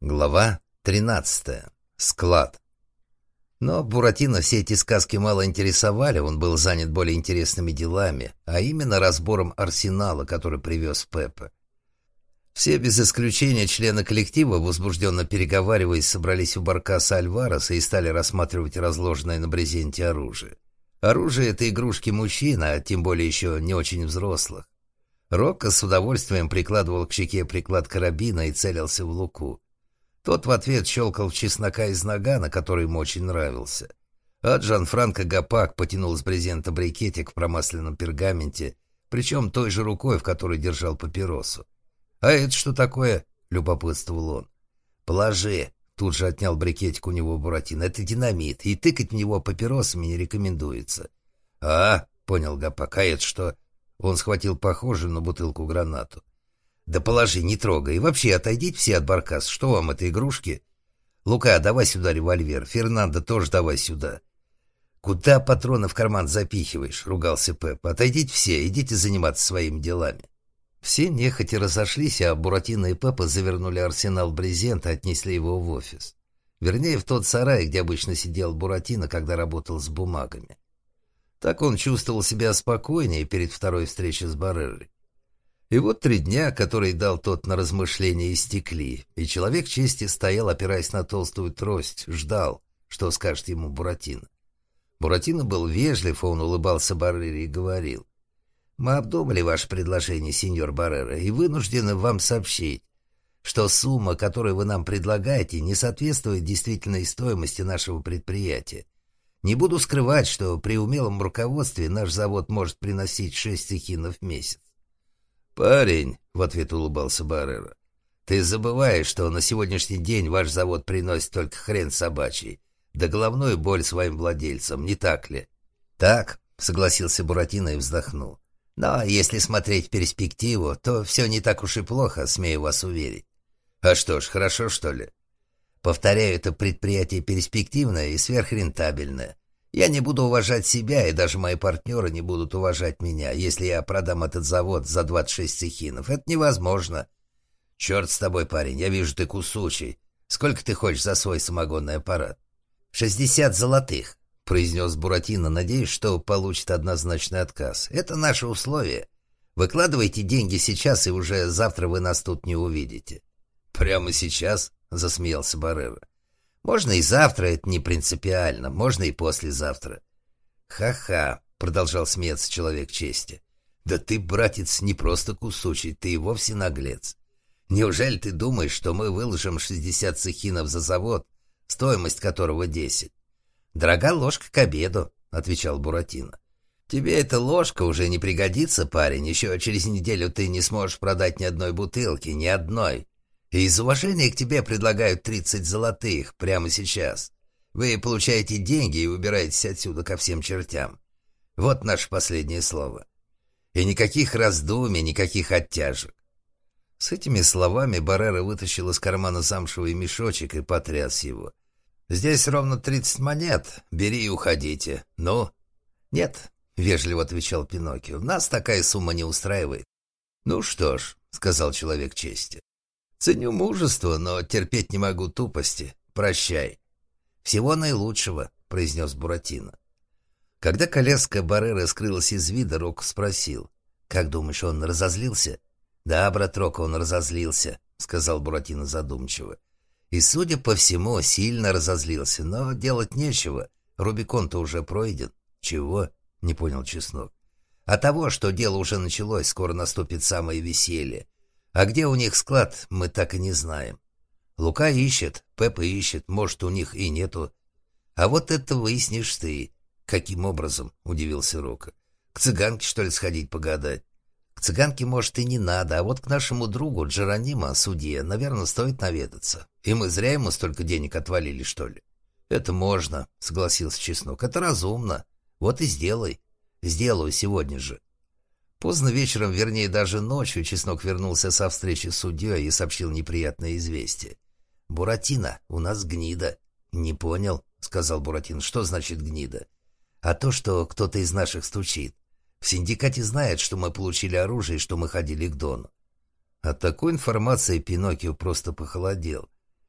Глава 13. Склад. Но Буратино все эти сказки мало интересовали, он был занят более интересными делами, а именно разбором арсенала, который привез Пеппа. Все без исключения члены коллектива, возбужденно переговариваясь, собрались у баркаса Альвареса и стали рассматривать разложенное на брезенте оружие. Оружие — это игрушки мужчин, а тем более еще не очень взрослых. Рокко с удовольствием прикладывал к щеке приклад карабина и целился в Луку. Тот в ответ щелкал чеснока из нагана, который ему очень нравился. А Джанфранко Гапак потянул с брезента брикетик в промасленном пергаменте, причем той же рукой, в которой держал папиросу. «А это что такое?» — любопытствовал он. «Положи», — тут же отнял брикетик у него Буратино. «Это динамит, и тыкать в него папиросами не рекомендуется». «А, — понял Гапак, — а это что?» Он схватил похожую на бутылку гранату. «Да положи, не трогай. И вообще отойдите все от баркаса. Что вам, это игрушки? Лука, давай сюда револьвер. Фернандо, тоже давай сюда». «Куда патроны в карман запихиваешь?» — ругался Пеппа. «Отойдите все, идите заниматься своими делами». Все нехотя разошлись, а Буратино и Пеппа завернули арсенал в брезент и отнесли его в офис. Вернее, в тот сарай, где обычно сидел Буратино, когда работал с бумагами. Так он чувствовал себя спокойнее перед второй встречей с Баррерой. И вот 3 дня, которые дал тот на размышления, истекли, и человек чести стоял, опираясь на толстую трость, ждал, что скажет ему Буратино. Буратино был вежлив, он улыбался Баррере и говорил: «Мы обдумали ваше предложение, сеньор Баррера, и вынуждены вам сообщить, что сумма, которую вы нам предлагаете, не соответствует действительной стоимости нашего предприятия. Не буду скрывать, что при умелом руководстве наш завод может приносить 6 цехинов в месяц». «Парень», — в ответ улыбался Баррера, — «ты забываешь, что на сегодняшний день ваш завод приносит только хрен собачий, да головную боль своим владельцам, не так ли?» «Так», — согласился Буратино и вздохнул. «Но если смотреть в перспективу, то все не так уж и плохо, смею вас уверить». «А что ж, хорошо, что ли?» «Повторяю, это предприятие перспективное и сверхрентабельное. Я не буду уважать себя, и даже мои партнеры не будут уважать меня, если я продам этот завод за 26 цехинов. Это невозможно». «Черт с тобой, парень, я вижу, ты кусучий. Сколько ты хочешь за свой самогонный аппарат?» 60 золотых», — произнес Буратино, надеясь, что получит однозначный отказ. «Это наши условия. Выкладывайте деньги сейчас, и уже завтра вы нас тут не увидите». «Прямо сейчас?» — засмеялся Баррера. «Можно и завтра, это не принципиально, можно и послезавтра». «Ха-ха», — продолжал смеяться человек чести. «Да ты, братец, не просто кусучий, ты и вовсе наглец. Неужели ты думаешь, что мы выложим 60 цехинов за завод, стоимость которого 10? «Дорога ложка к обеду», — отвечал Буратино. «Тебе эта ложка уже не пригодится, парень, еще через неделю ты не сможешь продать ни одной бутылки, ни одной. И из уважения к тебе предлагают 30 золотых прямо сейчас. Вы получаете деньги и убираетесь отсюда ко всем чертям. Вот наше последнее слово. И никаких раздумий, никаких оттяжек». С этими словами Баррера вытащил из кармана замшевый мешочек и потряс его. «Здесь ровно 30 монет. Бери и уходите. Ну?» «Нет», — вежливо отвечал Пиноккио, — «нас такая сумма не устраивает». «Ну что ж», — сказал человек чести, — «ценю мужество, но терпеть не могу тупости. Прощай». «Всего наилучшего», — произнес Буратино. Когда коляска Барреры скрылась из вида, Рокко спросил: «Как думаешь, он разозлился?» «Да, брат Рокко, он разозлился», — сказал Буратино задумчиво. «И, судя по всему, сильно разозлился, но делать нечего. Рубикон-то уже пройден». «Чего?» — не понял Чеснок. «А того, что дело уже началось, скоро наступит самое веселье. А где у них склад, мы так и не знаем. Лука ищет, Пеппа ищет, может, у них и нету. А вот это выяснишь ты». «Каким образом?» — удивился Рокко. «К цыганке, что ли, сходить погадать?» «К цыганке, может, и не надо, а вот к нашему другу Джеронимо, судье, наверное, стоит наведаться. И мы зря ему столько денег отвалили, что ли?» «Это можно», — согласился Чеснок. «Это разумно. Вот и сделай». «Сделаю сегодня же». Поздно вечером, вернее, даже ночью, Чеснок вернулся со встречи с судьей и сообщил неприятное известие. «Буратино, у нас гнида». «Не понял», — сказал Буратино. «Что значит гнида?» «А то, что кто-то из наших стучит. В синдикате знает, что мы получили оружие и что мы ходили к Дону». От такой информации Пиноккио просто похолодел.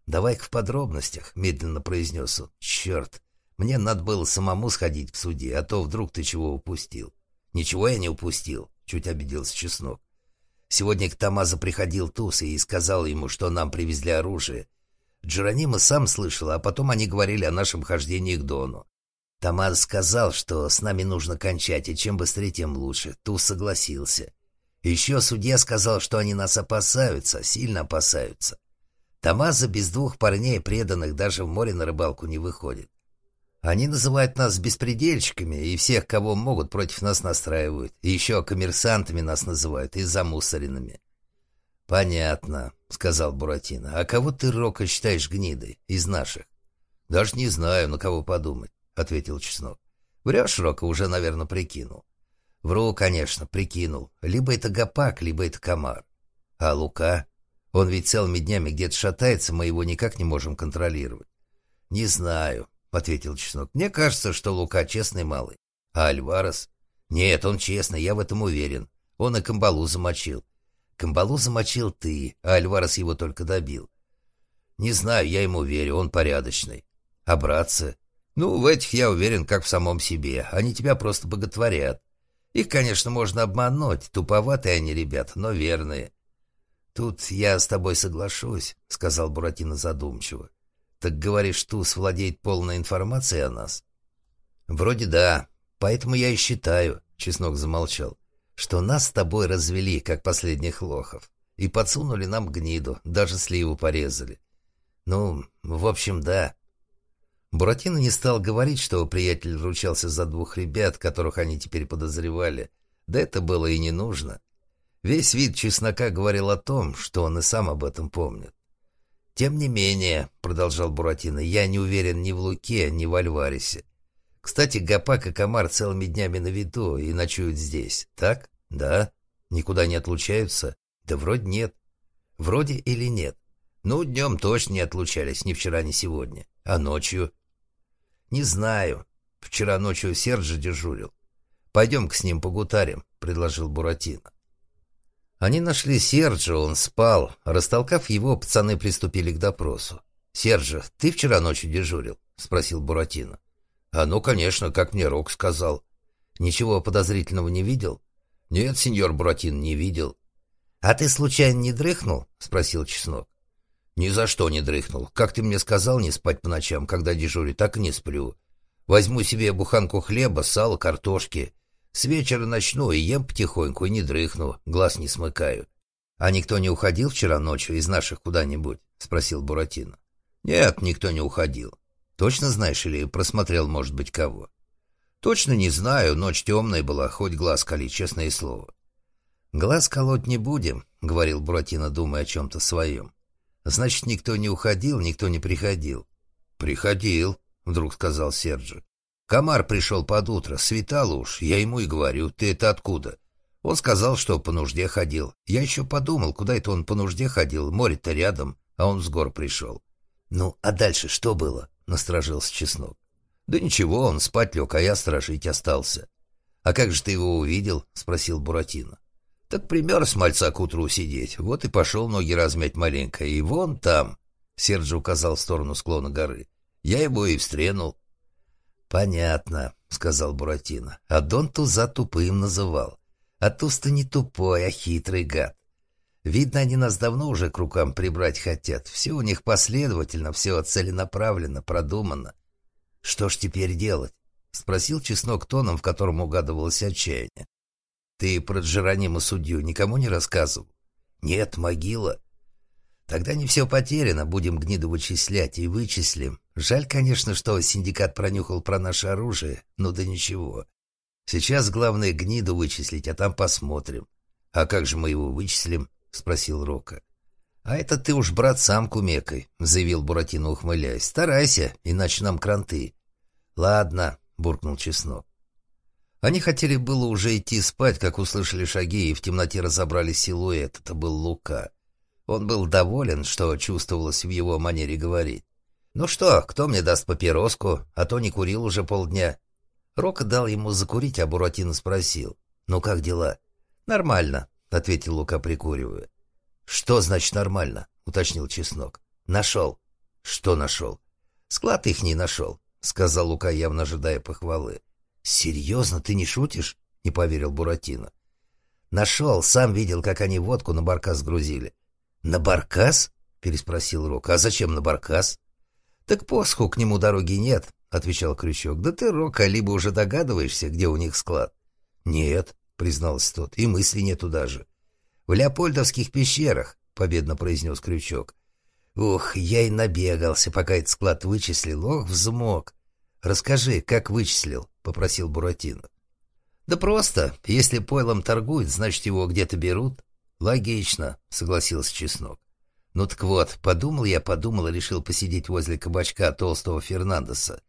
«Давай-ка в подробностях», — медленно произнес он. «Черт, мне надо было самому сходить к судье, а то вдруг ты чего упустил». «Ничего я не упустил», — чуть обиделся Чеснок. «Сегодня к Томазо приходил Туз и сказал ему, что нам привезли оружие. Джеронимо сам слышал, а потом они говорили о нашем хождении к Дону. Томазо сказал, что с нами нужно кончать, и чем быстрее, тем лучше. Туз согласился. Еще судья сказал, что они нас опасаются, сильно опасаются. Томазо без двух парней, преданных, даже в море на рыбалку не выходит. Они называют нас беспредельщиками, и всех, кого могут, против нас настраивают. И еще коммерсантами нас называют, и замусоренными». «Понятно», — сказал Буратино. «А кого ты, Рока, считаешь гнидой из наших?» «Даже не знаю, на кого подумать», — ответил Чеснок. «Врешь, Рока, уже, наверное, прикинул». «Вру, конечно, прикинул. Либо это Гопак, либо это Комар. А Лука? Он ведь целыми днями где-то шатается, мы его никак не можем контролировать». «Не знаю», — ответил Чеснок. «Мне кажется, что Лука честный малый. А Альварес?» «Нет, он честный, я в этом уверен. Он и Камбалу замочил». «Камбалу замочил ты, а Альварес его только добил». «Не знаю, я ему верю, он порядочный». «А братцы?» «Ну, в этих я уверен, как в самом себе. Они тебя просто боготворят. Их, конечно, можно обмануть. Туповатые они, ребята, но верные». «Тут я с тобой соглашусь», — сказал Буратино задумчиво. «Так говоришь, Туз владеет полной информацией о нас?» «Вроде да. Поэтому я и считаю», — Чеснок замолчал, «что нас с тобой развели, как последних лохов, и подсунули нам гниду, даже сливу порезали. Ну, в общем, да». Буратино не стал говорить, что приятель ручался за двух ребят, которых они теперь подозревали. Да это было и не нужно. Весь вид Чеснока говорил о том, что он и сам об этом помнит. «Тем не менее», — продолжал Буратино, — «я не уверен ни в Луке, ни в Альваресе. Кстати, Гопак и Комар целыми днями на виду и ночуют здесь, так? Да? Никуда не отлучаются? Да вроде нет. Вроде или нет? Ну, днем точно не отлучались, ни вчера, ни сегодня. А ночью?» «Не знаю. Вчера ночью Серджи дежурил. Пойдем-ка с ним погутарим», — предложил Буратино. Они нашли Серджа, он спал. Растолкав его, пацаны приступили к допросу. «Серджа, ты вчера ночью дежурил?» — спросил Буратино. «А ну, конечно, как мне Рок сказал». «Ничего подозрительного не видел?» «Нет, сеньор Буратино, не видел». «А ты случайно не дрыхнул?» — спросил Чеснок. «Ни за что не дрыхнул. Как ты мне сказал не спать по ночам, когда дежурю, так и не сплю. Возьму себе буханку хлеба, сала, картошки. С вечера начну и ем потихоньку, и не дрыхну, глаз не смыкаю». «А никто не уходил вчера ночью из наших куда-нибудь?» — спросил Буратино. «Нет, никто не уходил». «Точно знаешь или просмотрел, может быть, кого?» «Точно не знаю, ночь темная была, хоть глаз кали, честное слово». «Глаз колоть не будем», — говорил Буратино, думая о чем-то своем. «Значит, никто не уходил, никто не приходил». «Приходил», — вдруг сказал Серджи. «Комар пришел под утро, светало уж, я ему и говорю, ты это откуда?» Он сказал, что по нужде ходил. Я еще подумал, куда это он по нужде ходил, море-то рядом, а он с гор пришел. «Ну, а дальше что было?» — насторожился Чеснок. «Да ничего, он спать лег, а я сторожить остался». «А как же ты его увидел?» — спросил Буратино. «Так пример с мальца к утру сидеть, вот и пошел ноги размять маленько, и вон там», — Серджи указал в сторону склона горы, — «я его и встренул». «Понятно», — сказал Буратино. «А Дон Туза тупым называл. А Туз-то не тупой, а хитрый гад. Видно, они нас давно уже к рукам прибрать хотят. Все у них последовательно, все целенаправленно, продумано». «Что ж теперь делать?» — спросил Чеснок тоном, в котором угадывалось отчаяние. «Ты про Джеронимо судью никому не рассказывал?» «Нет, могила». «Тогда не все потеряно, будем гниду вычислять и вычислим. Жаль, конечно, что синдикат пронюхал про наше оружие, ну да ничего. Сейчас главное гниду вычислить, а там посмотрим». «А как же мы его вычислим?» — спросил Рока. «А это ты уж, брат, сам кумекай», — заявил Буратино, ухмыляясь. «Старайся, иначе нам кранты». «Ладно», — буркнул Чеснок. Они хотели было уже идти спать, как услышали шаги, и в темноте разобрали силуэт. Это был Лука. Он был доволен, что чувствовалось в его манере говорить. «Ну что, кто мне даст папироску? А то не курил уже полдня». Рока дал ему закурить, а Буратино спросил: «Ну как дела?» «Нормально», — ответил Лука, прикуривая. «Что значит нормально?» — уточнил Чеснок. «Нашел». «Что нашел?» «Склад их не нашел», — сказал Лука, явно ожидая похвалы. «Серьезно, ты не шутишь?» — не поверил Буратино. «Нашел, сам видел, как они водку на баркас грузили». «На баркас?» — переспросил Рок. «А зачем на баркас?» «Так посху к нему дороги нет», — отвечал Крючок. «Да ты, Рока, либо уже догадываешься, где у них склад?» «Нет», — признался тот, — «и мысли нету даже». «В Леопольдовских пещерах», — победно произнес Крючок. «Ух, я и набегался, пока этот склад вычислил. Ох, взмок». «Расскажи, как вычислил?» — попросил Буратино. «Да просто. Если пойлом торгуют, значит, его где-то берут». «Логично», — согласился Чеснок. «Ну так вот, подумал и решил посидеть возле кабачка толстого Фернандеса.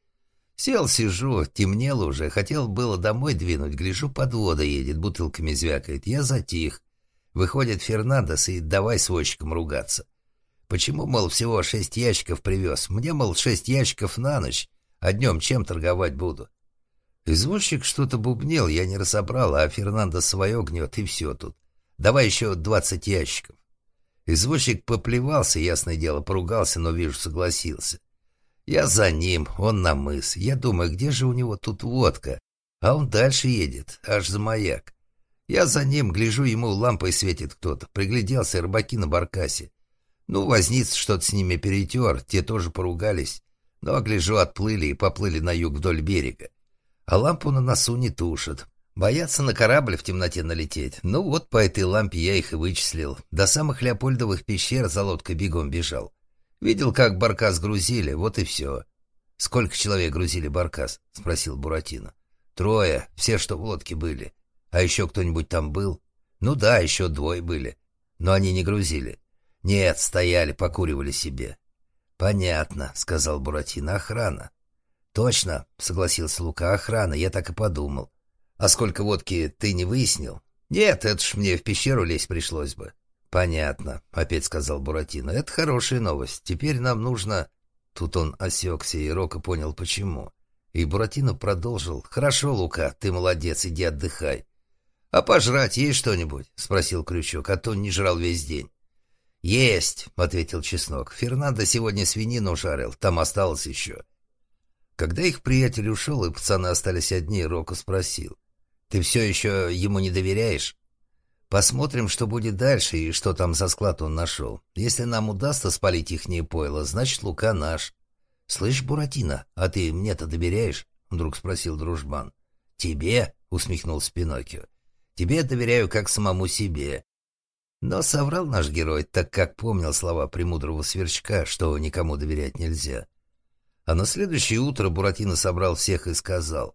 Сижу, темнело уже, хотел было домой двинуть, гляжу, подвода едет, бутылками звякает. Я затих. Выходит Фернандес и давай с возчиком ругаться. Почему, мол, всего 6 ящиков привез? Мне, мол, 6 ящиков на ночь, а днем чем торговать буду?» Извозчик что-то бубнил, я не разобрал, а Фернандес свое гнет, и все тут. «Давай еще 20 ящиков». Извозчик поплевался, ясное дело, поругался, но, вижу, согласился. Я за ним, он на мыс. Я думаю, где же у него тут водка? А он дальше едет, аж за маяк. Я за ним, гляжу, ему лампой светит кто-то. Пригляделся, рыбаки на баркасе. Ну, возница что-то с ними перетер, те тоже поругались. Но, гляжу, отплыли и поплыли на юг вдоль берега. А лампу на носу не тушат. Боятся на корабль в темноте налететь. Ну вот по этой лампе я их и вычислил. До самых Леопольдовых пещер за лодкой бегом бежал. Видел, как баркас грузили, вот и все. «Сколько человек грузили баркас?» — спросил Буратино. 3, все, что в лодке были. А еще кто-нибудь там был? Ну да, еще 2 были. Но они не грузили. Нет, стояли, покуривали себе. «Понятно», — сказал Буратино, — «охрана». «Точно», — согласился Лука, — «охрана, я так и подумал». «А сколько водки ты не выяснил?» «Нет, это ж мне в пещеру лезть пришлось бы». «Понятно», — опять сказал Буратино. «Это хорошая новость. Теперь нам нужно...» Тут он осекся, и Рока понял, почему. И Буратино продолжил. «Хорошо, Лука, ты молодец, иди отдыхай». «А пожрать есть что-нибудь?» — спросил Крючок, а то не жрал весь день. «Есть», — ответил Чеснок. «Фернандо сегодня свинину жарил, там осталось еще». Когда их приятель ушел, и пацаны остались одни, Рока спросил. «Ты все еще ему не доверяешь?» «Посмотрим, что будет дальше и что там за склад он нашел. Если нам удастся спалить ихнее пойло, значит, Лука наш». «Слышь, Буратино, а ты мне-то доверяешь?» — вдруг спросил дружбан. «Тебе?» — усмехнулся Пиноккио. «Тебе доверяю как самому себе». Но соврал наш герой, так как помнил слова премудрого Сверчка, что никому доверять нельзя. А на следующее утро Буратино собрал всех и сказал: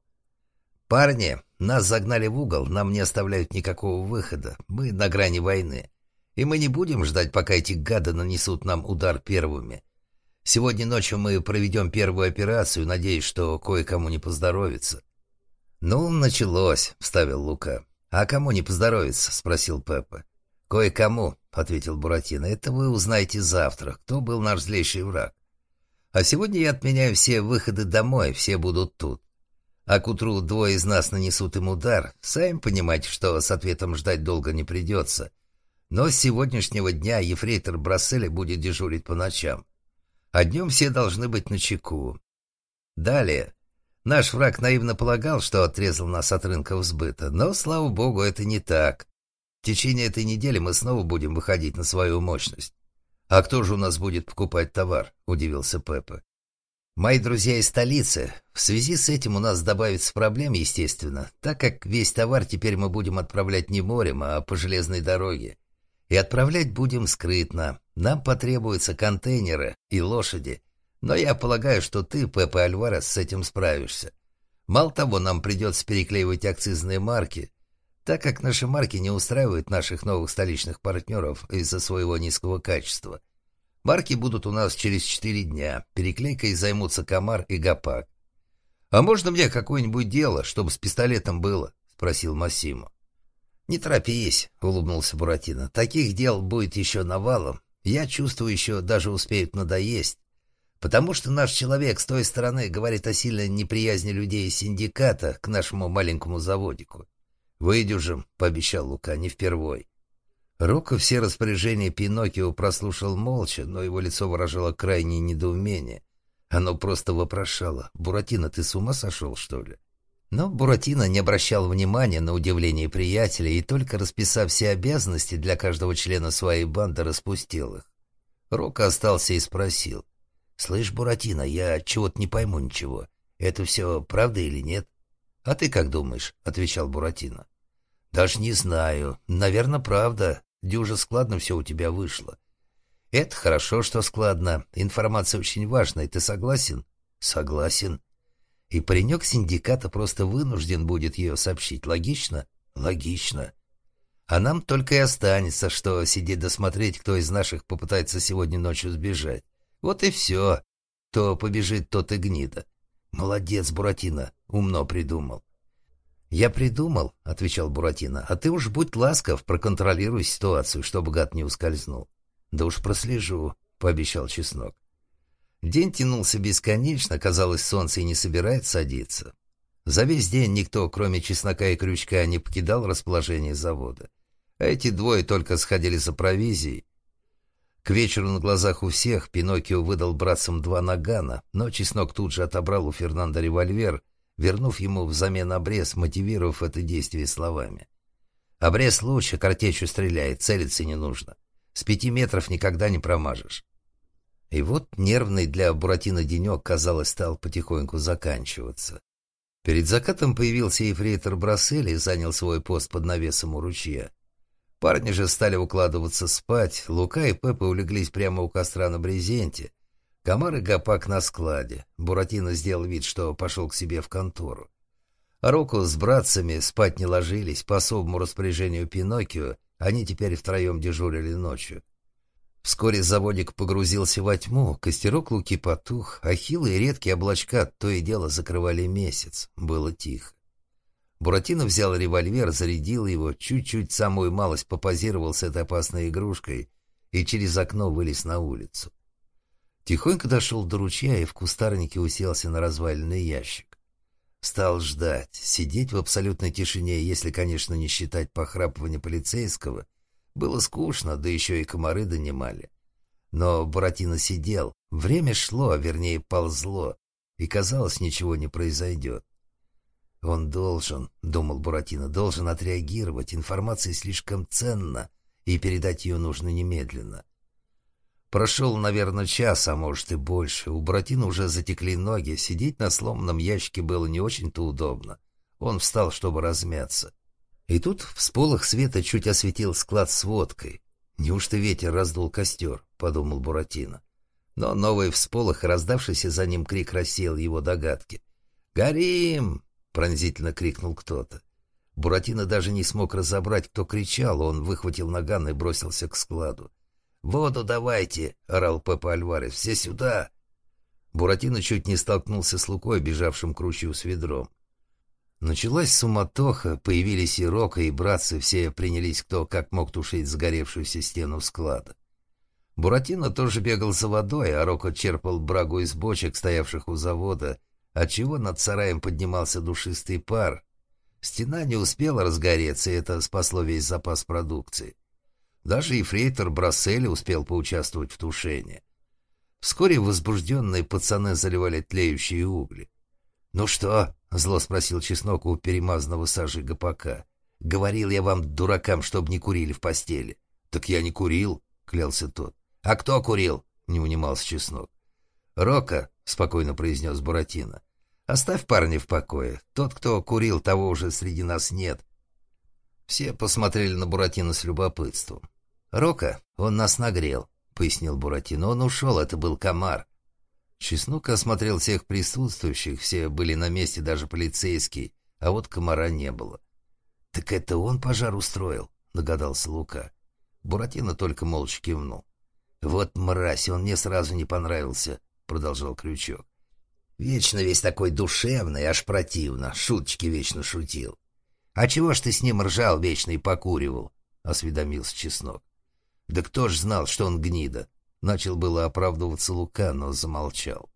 «Парни, нас загнали в угол, нам не оставляют никакого выхода, мы на грани войны, и мы не будем ждать, пока эти гады нанесут нам удар первыми. Сегодня ночью мы проведем первую операцию, надеясь, что кое-кому не поздоровится». «Ну, началось», — вставил Лука. «А кому не поздоровится?» — спросил Пеппа. «Кое-кому», — ответил Буратино, — «это вы узнаете завтра, кто был наш злейший враг. А сегодня я отменяю все выходы домой, все будут тут. А к утру 2 из нас нанесут им удар. Сами понимаете, что с ответом ждать долго не придется. Но с сегодняшнего дня ефрейтор Брасселли будет дежурить по ночам. А днем все должны быть начеку. Далее. Наш враг наивно полагал, что отрезал нас от рынков сбыта, но, слава богу, это не так. В течение этой недели мы снова будем выходить на свою мощность. «А кто же у нас будет покупать товар?» — удивился Пеппа. «Мои друзья из столицы. В связи с этим у нас добавится проблем, естественно, так как весь товар теперь мы будем отправлять не морем, а по железной дороге. И отправлять будем скрытно. Нам потребуются контейнеры и лошади. Но я полагаю, что ты, Пеппа Альварес, с этим справишься. Мало того, нам придется переклеивать акцизные марки, так как наши марки не устраивают наших новых столичных партнеров из-за своего низкого качества. Марки будут у нас через 4 дня. Переклейкой займутся Комар и Гапак». «А можно мне какое-нибудь дело, чтобы с пистолетом было?» — спросил Массимо. «Не торопись», — улыбнулся Буратино. «Таких дел будет еще навалом. Я чувствую, еще даже успеют надоесть. Потому что наш человек с той стороны говорит о сильной неприязни людей из синдиката к нашему маленькому заводику». «Выдержим», — пообещал Лука, — «не впервой». Рокко все распоряжения Пиноккио прослушал молча, но его лицо выражало крайнее недоумение. Оно просто вопрошало: «Буратино, ты с ума сошел, что ли?» Но Буратино не обращал внимания на удивление приятеля и, только расписав все обязанности для каждого члена своей банды, распустил их. Рокко остался и спросил: «Слышь, Буратино, я чего-то не пойму ничего. Это все правда или нет?» «А ты как думаешь?» — отвечал Буратино. «Даже не знаю. Наверное, правда. Дюже складно все у тебя вышло». «Это хорошо, что складно. Информация очень важная. Ты согласен?» «Согласен». «И паренек синдиката просто вынужден будет ее сообщить. Логично?» «Логично». «А нам только и останется, что сидеть досмотреть, кто из наших попытается сегодня ночью сбежать. Вот и все. Кто побежит, тот и гнида». «Молодец, Буратино. Умно придумал». «Я придумал», — отвечал Буратино, — «а ты уж будь ласков, проконтролируй ситуацию, чтобы гад не ускользнул». «Да уж прослежу», — пообещал Чеснок. День тянулся бесконечно, казалось, солнце и не собирается садиться. За весь день никто, кроме Чеснока и Крючка, не покидал расположение завода. А эти двое только сходили за провизией. К вечеру на глазах у всех Пиноккио выдал братцам 2 нагана, но Чеснок тут же отобрал у Фернандо револьвер, вернув ему взамен обрез, мотивировав это действие словами: «Обрез лучше, картечью стреляет, целиться не нужно. С 5 метров никогда не промажешь». И вот нервный для Буратино денек, казалось, стал потихоньку заканчиваться. Перед закатом появился ефрейтор Брассель и занял свой пост под навесом у ручья. Парни же стали укладываться спать, Лука и Пеппа улеглись прямо у костра на брезенте, Комар и Гопак на складе. Буратино сделал вид, что пошел к себе в контору. А Рокко с братцами спать не ложились, по особому распоряжению Пиноккио они теперь втроем дежурили ночью. Вскоре заводик погрузился во тьму, костерок Луки потух, а хилые редкие облачка то и дело закрывали месяц. Было тихо. Буратино взял револьвер, зарядил его, чуть-чуть, самую малость попозировал с этой опасной игрушкой и через окно вылез на улицу. Тихонько дошел до ручья и в кустарнике уселся на разваленный ящик. Стал ждать. Сидеть в абсолютной тишине, если, конечно, не считать похрапывания полицейского, было скучно, да еще и комары донимали. Но Буратино сидел. Время шло, а вернее ползло, и, казалось, ничего не произойдет. «Он должен, — думал Буратино, — должен отреагировать. Информация слишком ценна, и передать ее нужно немедленно». Прошел, наверное, час, а может и больше. У Буратино уже затекли ноги. Сидеть на сломанном ящике было не очень-то удобно. Он встал, чтобы размяться. И тут всполох света чуть осветил склад с водкой. «Неужто ветер раздул костер?» — подумал Буратино. Но новый всполох, раздавшийся за ним крик, рассеял его догадки. «Горим!» — пронзительно крикнул кто-то. Буратино даже не смог разобрать, кто кричал. Он выхватил наган и бросился к складу. «Воду давайте!» — орал Пеппа Альварес. «Все сюда!» Буратино чуть не столкнулся с Лукой, бежавшим к ручью с ведром. Началась суматоха, появились и Рокко, и братцы, все принялись кто как мог тушить загоревшуюся стену склада. Буратино тоже бегал за водой, а Рокко черпал брагу из бочек, стоявших у завода, отчего над сараем поднимался душистый пар. Стена не успела разгореться, и это спасло весь запас продукции. Даже ефрейтор Брассель успел поучаствовать в тушении. Вскоре возбужденные пацаны заливали тлеющие угли. «Ну что?» — зло спросил Чеснок у перемазанного сажей Гопака. «Говорил я вам, дуракам, чтобы не курили в постели». «Так я не курил», — клялся тот. «А кто курил?» — не унимался Чеснок. «Рокко», — спокойно произнес Буратино, — «оставь парня в покое. Тот, кто курил, того уже среди нас нет». Все посмотрели на Буратино с любопытством. «Рокко, он нас нагрел», — пояснил Буратино. «Он ушел, это был комар». Чеснок осмотрел всех присутствующих, все были на месте, даже полицейский, а вот комара не было. «Так это он пожар устроил?» — догадался Лука. Буратино только молча кивнул. «Вот мразь, он мне сразу не понравился», — продолжал Крючок. «Вечно весь такой душевный, аж противно, шуточки вечно шутил». «А чего ж ты с ним ржал вечно и покуривал?» — осведомился Чеснок. «Да кто ж знал, что он гнида?» Начал было оправдываться Лука, но замолчал.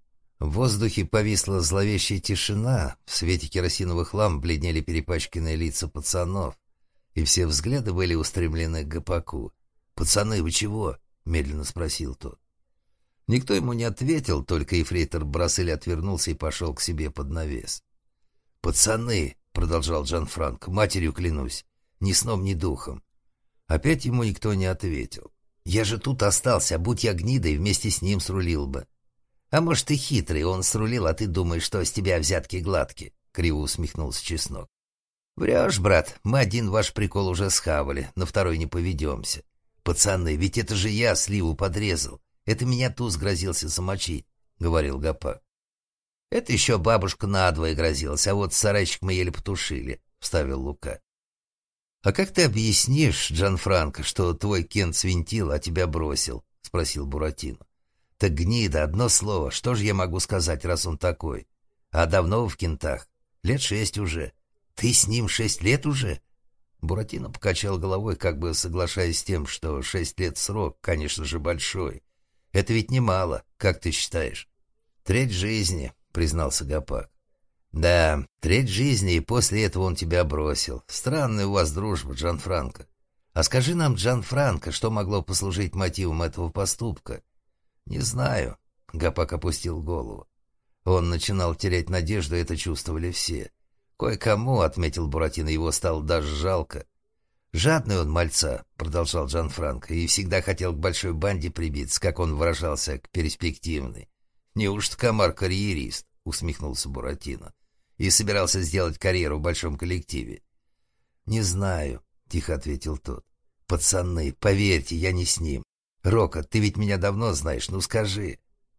В воздухе повисла зловещая тишина, в свете керосиновых ламп бледнели перепачканные лица пацанов. и все взгляды были устремлены к Гопаку. «Пацаны, вы чего?» — медленно спросил тот. Никто ему не ответил, только ефрейтор Брассель отвернулся и пошел к себе под навес. «Пацаны!» — продолжал Джанфранко, — «матерью клянусь, ни сном, ни духом». Опять ему никто не ответил. «Я же тут остался, а будь я гнидой, вместе с ним срулил бы». «А может, ты хитрый, он срулил, а ты думаешь, что с тебя взятки гладкие?» — криво усмехнулся Чеснок. «Врешь, брат, мы один ваш прикол уже схавали, на второй не поведемся. Пацаны, ведь это же я сливу подрезал. Это меня туз грозился замочить», — говорил Гопак. «Это еще бабушка надвое грозилась, а вот сарайчик мы еле потушили», — вставил Лука. «А как ты объяснишь, Джанфранко, что твой Кент свинтил, а тебя бросил?» — спросил Буратино. «Так гнида, одно слово, что же я могу сказать, раз он такой? А давно вы в Кентах? 6 лет уже. Ты с ним 6 лет уже?» Буратино покачал головой, как бы соглашаясь с тем, что 6 лет срок, конечно же, большой. «Это ведь немало, как ты считаешь?» «Треть жизни», — признался Гопак. «Да, треть жизни, и после этого он тебя бросил. Странная у вас дружба, Джанфранко. А скажи нам, Джанфранко, что могло послужить мотивом этого поступка?» «Не знаю», — Гопак опустил голову. Он начинал терять надежду, это чувствовали все. «Кое-кому», — отметил Буратино, — «его стало даже жалко». «Жадный он мальца», — продолжал Джанфранко, — «и всегда хотел к большой банде прибиться, как он выражался, к перспективной». «Неужто комар карьерист?» — усмехнулся Буратино. «И собирался сделать карьеру в большом коллективе». «Не знаю», — тихо ответил тот. «Пацаны, поверьте, я не с ним. Рока, ты ведь меня давно знаешь, ну скажи».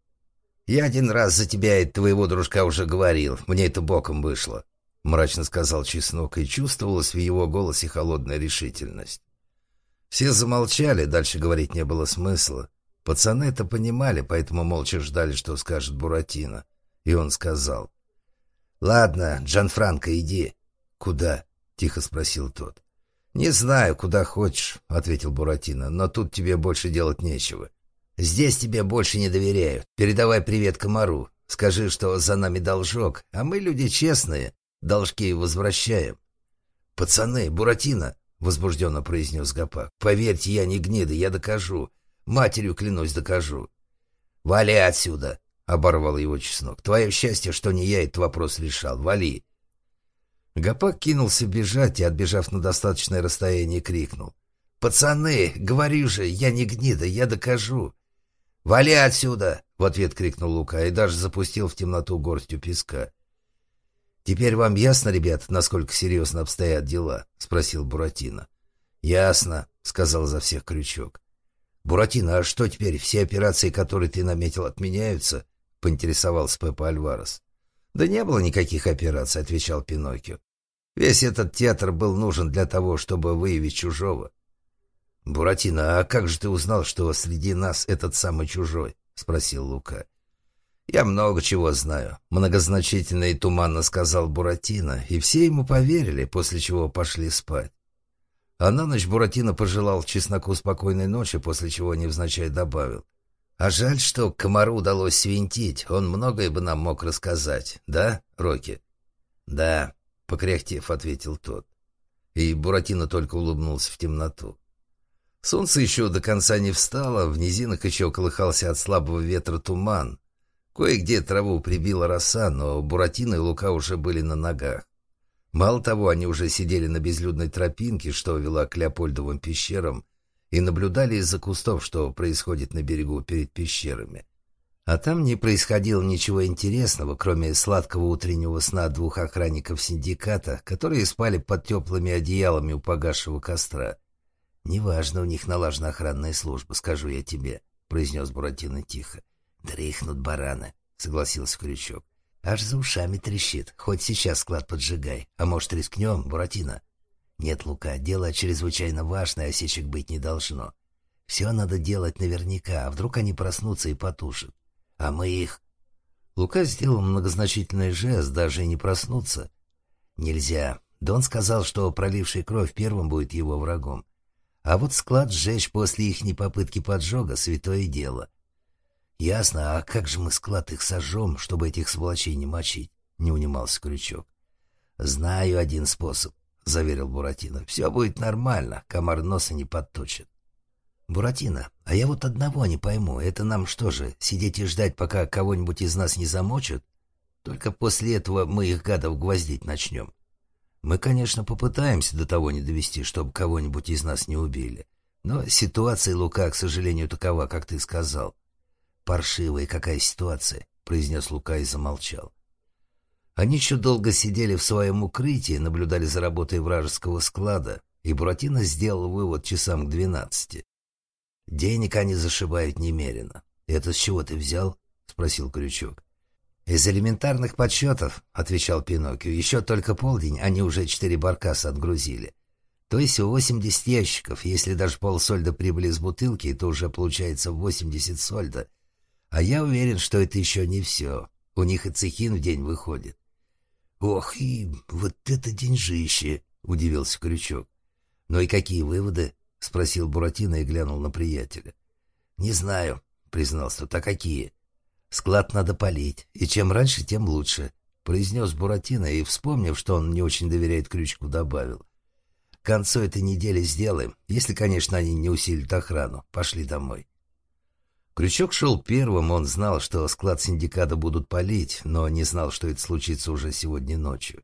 «Я один раз за тебя и твоего дружка уже говорил, мне это боком вышло», — мрачно сказал Чеснок, и чувствовалась в его голосе холодная решительность. Все замолчали, дальше говорить не было смысла. Пацаны это понимали, поэтому молча ждали, что скажет Буратино. И он сказал: «Ладно, Джанфранко, иди». «Куда?» — тихо спросил тот. «Не знаю, куда хочешь», — ответил Буратино, — «но тут тебе больше делать нечего. Здесь тебе больше не доверяют. Передавай привет комару. Скажи, что за нами должок, а мы люди честные, должки возвращаем». «Пацаны, Буратино», — возбужденно произнес Гопак, — «поверьте, я не гнида, я докажу. Матерью клянусь, докажу». «Вали отсюда», — оборвал его Чеснок. «Твое счастье, что не я этот вопрос решал. Вали». Гопак кинулся бежать и, отбежав на достаточное расстояние, крикнул: «Пацаны, говорю же, я не гнида, я докажу». «Вали отсюда!» — в ответ крикнул Лука и даже запустил в темноту горстью песка. «Теперь вам ясно, ребят, насколько серьезно обстоят дела?» — спросил Буратино. «Ясно», — сказал за всех Крючок. «Буратино, а что теперь, все операции, которые ты наметил, отменяются?» — поинтересовался Пеппа Альварес. «Да не было никаких операций», — отвечал Пиноккио. «Весь этот театр был нужен для того, чтобы выявить чужого». «Буратино, а как же ты узнал, что среди нас этот самый чужой?» — спросил Лука. «Я много чего знаю», — многозначительно и туманно сказал Буратино, и все ему поверили, после чего пошли спать. А на ночь Буратино пожелал Чесноку спокойной ночи, после чего невзначай добавил: «А жаль, что комару удалось свинтить, он многое бы нам мог рассказать, да, Рокки?» «Да», — покряхтев, ответил тот. И Буратино только улыбнулся в темноту. Солнце еще до конца не встало, в низинах еще колыхался от слабого ветра туман. Кое-где траву прибила роса, но Буратино и Лука уже были на ногах. Мало того, они уже сидели на безлюдной тропинке, что вела к Леопольдовым пещерам, и наблюдали из-за кустов, что происходит на берегу перед пещерами. А там не происходило ничего интересного, кроме сладкого утреннего сна двух охранников синдиката, которые спали под теплыми одеялами у погасшего костра. «Неважно, у них налажена охранная служба, скажу я тебе», — произнес Буратино тихо. «Дрыхнут бараны», — согласился Крючок. «Аж за ушами трещит. Хоть сейчас склад поджигай. А может, рискнем, Буратино?» «Нет, Лука, дело чрезвычайно важное, осечек быть не должно. Все надо делать наверняка, а вдруг они проснутся и потушат. А мы их...» Лука сделал многозначительный жест, даже и не проснуться. «Нельзя. Дон сказал, что проливший кровь первым будет его врагом. А вот склад сжечь после ихней попытки поджога — святое дело». «Ясно, а как же мы склад их сожжем, чтобы этих сволочей не мочить?» — не унимался Крючок. «Знаю один способ», — — заверил Буратино. «Все будет нормально, комар носа не подточит». «Буратино, а я вот одного не пойму. Это нам что же, сидеть и ждать, пока кого-нибудь из нас не замочат? Только после этого мы их, гадов, гвоздить начнем. Мы, конечно, попытаемся до того не довести, чтобы кого-нибудь из нас не убили. Но ситуация, Лука, к сожалению, такова, как ты сказал». «Паршивая какая ситуация», — произнес Лука и замолчал. Они еще долго сидели в своем укрытии, наблюдали за работой вражеского склада, и Буратино сделал вывод часам к 12. «Денег они зашибают немерено. Это с чего ты взял?» — спросил Крючок. «Из элементарных подсчетов», — отвечал Пиноккио. «Еще только полдень, они уже 4 баркаса отгрузили. То есть 80 ящиков. Если даже полсольда прибыли с бутылки, то уже получается 80 сольда. А я уверен, что это еще не все. У них и цехин в день выходит». «Ох, и вот это деньжище!» — удивился Крючок. «Ну и какие выводы?» — спросил Буратино и глянул на приятеля. «Не знаю», — признался тот. «А какие?» «Склад надо полить, и чем раньше, тем лучше», — произнес Буратино и, вспомнив, что он не очень доверяет Крючку, добавил. «К концу этой недели сделаем, если, конечно, они не усилят охрану. Пошли домой». Крючок шел первым, он знал, что склад синдиката будут палить, но не знал, что это случится уже сегодня ночью.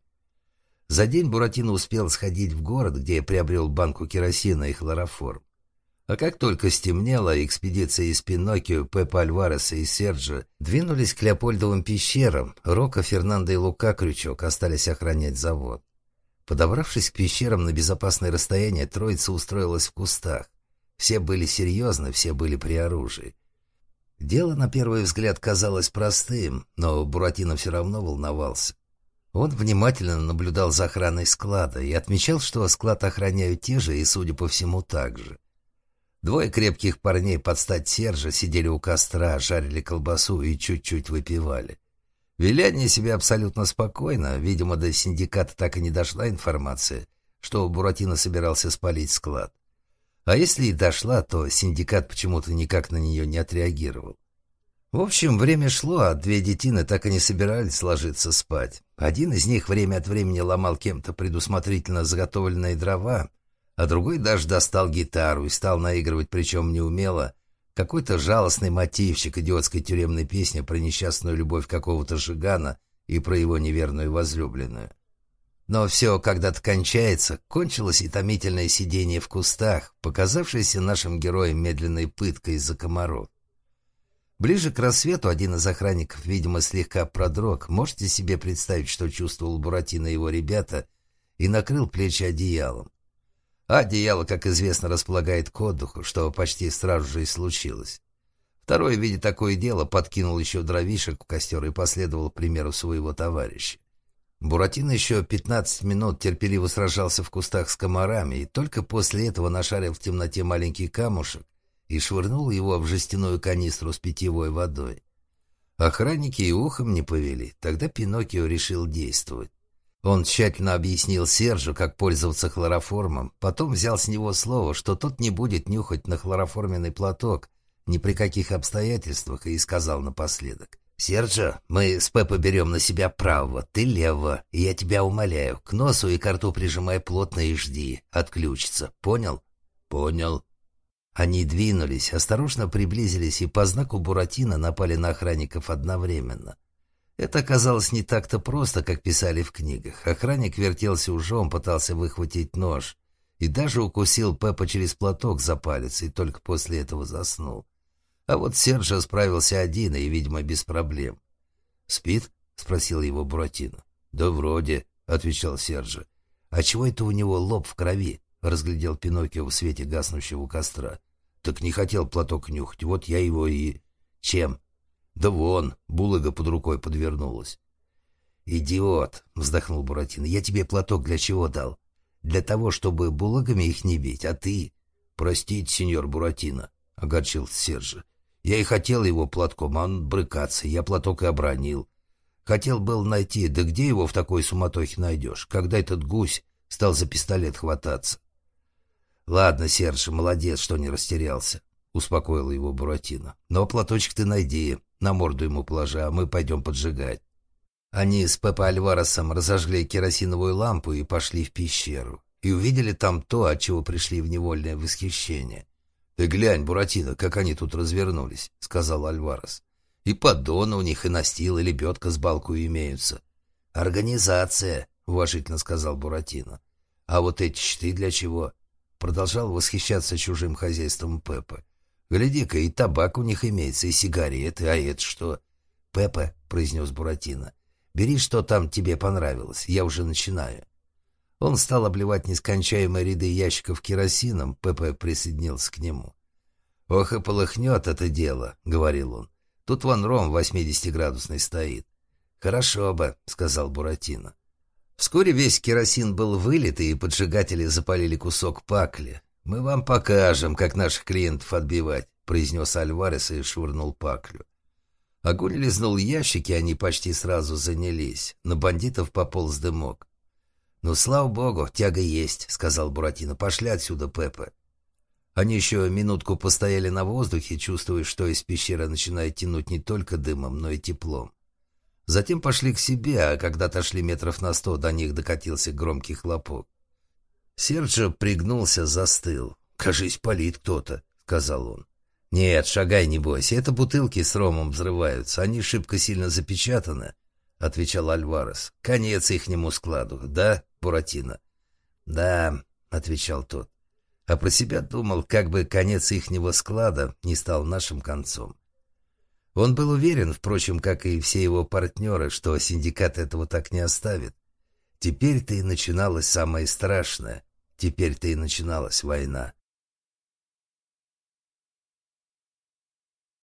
За день Буратино успел сходить в город, где приобрел банку керосина и хлороформ. А как только стемнело, экспедиция из Пиноккио, Пеппа Альвареса и Серджио двинулись к Леопольдовым пещерам. Рока, Фернандо и Лука Крючок остались охранять завод. Подобравшись к пещерам на безопасное расстояние, троица устроилась в кустах. Все были серьезны, все были при оружии. Дело, на первый взгляд, казалось простым, но Буратино все равно волновался. Он внимательно наблюдал за охраной склада и отмечал, что склад охраняют те же и, судя по всему, так же. Двое крепких парней под стать Сержа сидели у костра, жарили колбасу и чуть-чуть выпивали. Вели они себя абсолютно спокойно, видимо, до синдиката так и не дошла информация, что Буратино собирался спалить склад. А если и дошла, то синдикат почему-то никак на нее не отреагировал. В общем, время шло, а две детины так и не собирались ложиться спать. Один из них время от времени ломал кем-то предусмотрительно заготовленные дрова, а другой даже достал гитару и стал наигрывать, причем неумело, какой-то жалостный мотивчик идиотской тюремной песни про несчастную любовь какого-то жигана и про его неверную возлюбленную. Но все когда-то кончается, кончилось и томительное сидение в кустах, показавшееся нашим героям медленной пыткой из-за комаров. Ближе к рассвету один из охранников, видимо, слегка продрог, можете себе представить, что чувствовал Буратино и его ребята, и накрыл плечи одеялом. А одеяло, как известно, располагает к отдыху, что почти сразу же и случилось. Второй, видя такое дело, подкинул еще дровишек в костер и последовал примеру своего товарища. Буратино еще 15 минут терпеливо сражался в кустах с комарами и только после этого нашарил в темноте маленький камушек и швырнул его в жестяную канистру с питьевой водой. Охранники и ухом не повели, тогда Пиноккио решил действовать. Он тщательно объяснил Сержу, как пользоваться хлороформом, потом взял с него слово, что тот не будет нюхать на хлороформенный платок ни при каких обстоятельствах, и сказал напоследок: «Серджио, мы с Пеппо берем на себя правого, ты левого, и я тебя умоляю, к носу и ко рту прижимай плотно и жди, отключится, понял?» «Понял». Они двинулись, осторожно приблизились и по знаку Буратино напали на охранников одновременно. Это оказалось не так-то просто, как писали в книгах. Охранник вертелся ужом, пытался выхватить нож и даже укусил Пеппо через платок за палец, и только после этого заснул. А вот Серджио справился один и, видимо, без проблем. «Спит?» — спросил его Буратино. «Да вроде», — отвечал Серджио. «А чего это у него лоб в крови?» — разглядел Пиноккио в свете гаснущего костра. «Так не хотел платок нюхать, вот я его и...» «Чем?» «Да вон, булыга под рукой подвернулась». «Идиот!» — вздохнул Буратино. «Я тебе платок для чего дал? Для того, чтобы булыгами их не бить, а ты...» «Простите, сеньор Буратино», — огорчился Серджио. «Я и хотел его платком, а он брыкаться, я платок и обронил. Хотел был найти, да где его в такой суматохе найдешь, когда этот гусь стал за пистолет хвататься?» «Ладно, Серджио, молодец, что не растерялся», — успокоил его Буратино. «Но платочек ты найди, на морду ему положи, а мы пойдем поджигать». Они с Пеппо Альваресом разожгли керосиновую лампу и пошли в пещеру. И увидели там то, от чего пришли в невольное восхищение. «Ты глянь, Буратино, как они тут развернулись», — сказал Альварес. «И поддоны у них, и настил, и лебедка с балкой имеются». «Организация», — уважительно сказал Буратино. «А вот эти щиты для чего?» Продолжал восхищаться чужим хозяйством Пеппа. «Гляди-ка, и табак у них имеется, и сигареты, а это что?» «Пеппа», — произнес Буратино, — «бери, что там тебе понравилось, я уже начинаю». Он стал обливать нескончаемые ряды ящиков керосином, Пеппа присоединился к нему. «Ох и полыхнет это дело», — говорил он. «Тут вон ром 80-градусный стоит». «Хорошо бы», — сказал Буратино. Вскоре весь керосин был вылит, и поджигатели запалили кусок пакли. «Мы вам покажем, как наших клиентов отбивать», — произнес Альварес и швырнул паклю. Огонь лизнул ящики, они почти сразу занялись. На бандитов пополз дымок. «Ну, слава богу, тяга есть», — сказал Буратино. «Пошли отсюда, Пеппа». Они еще минутку постояли на воздухе, чувствуя, что из пещеры начинает тянуть не только дымом, но и теплом. Затем пошли к себе, а когда отошли метров на 100, до них докатился громкий хлопок. Серджио пригнулся, застыл. «Кажись, палит кто-то», — сказал он. «Нет, шагай, не бойся, это бутылки с ромом взрываются, они шибко сильно запечатаны», — отвечал Альварес. «Конец ихнему складу, да, Буратино?» «Да», — отвечал тот. А про себя думал, как бы конец ихнего склада не стал нашим концом. Он был уверен, впрочем, как и все его партнеры, что синдикат этого так не оставит. Теперь-то и начиналось самое страшное. Теперь-то и начиналась война.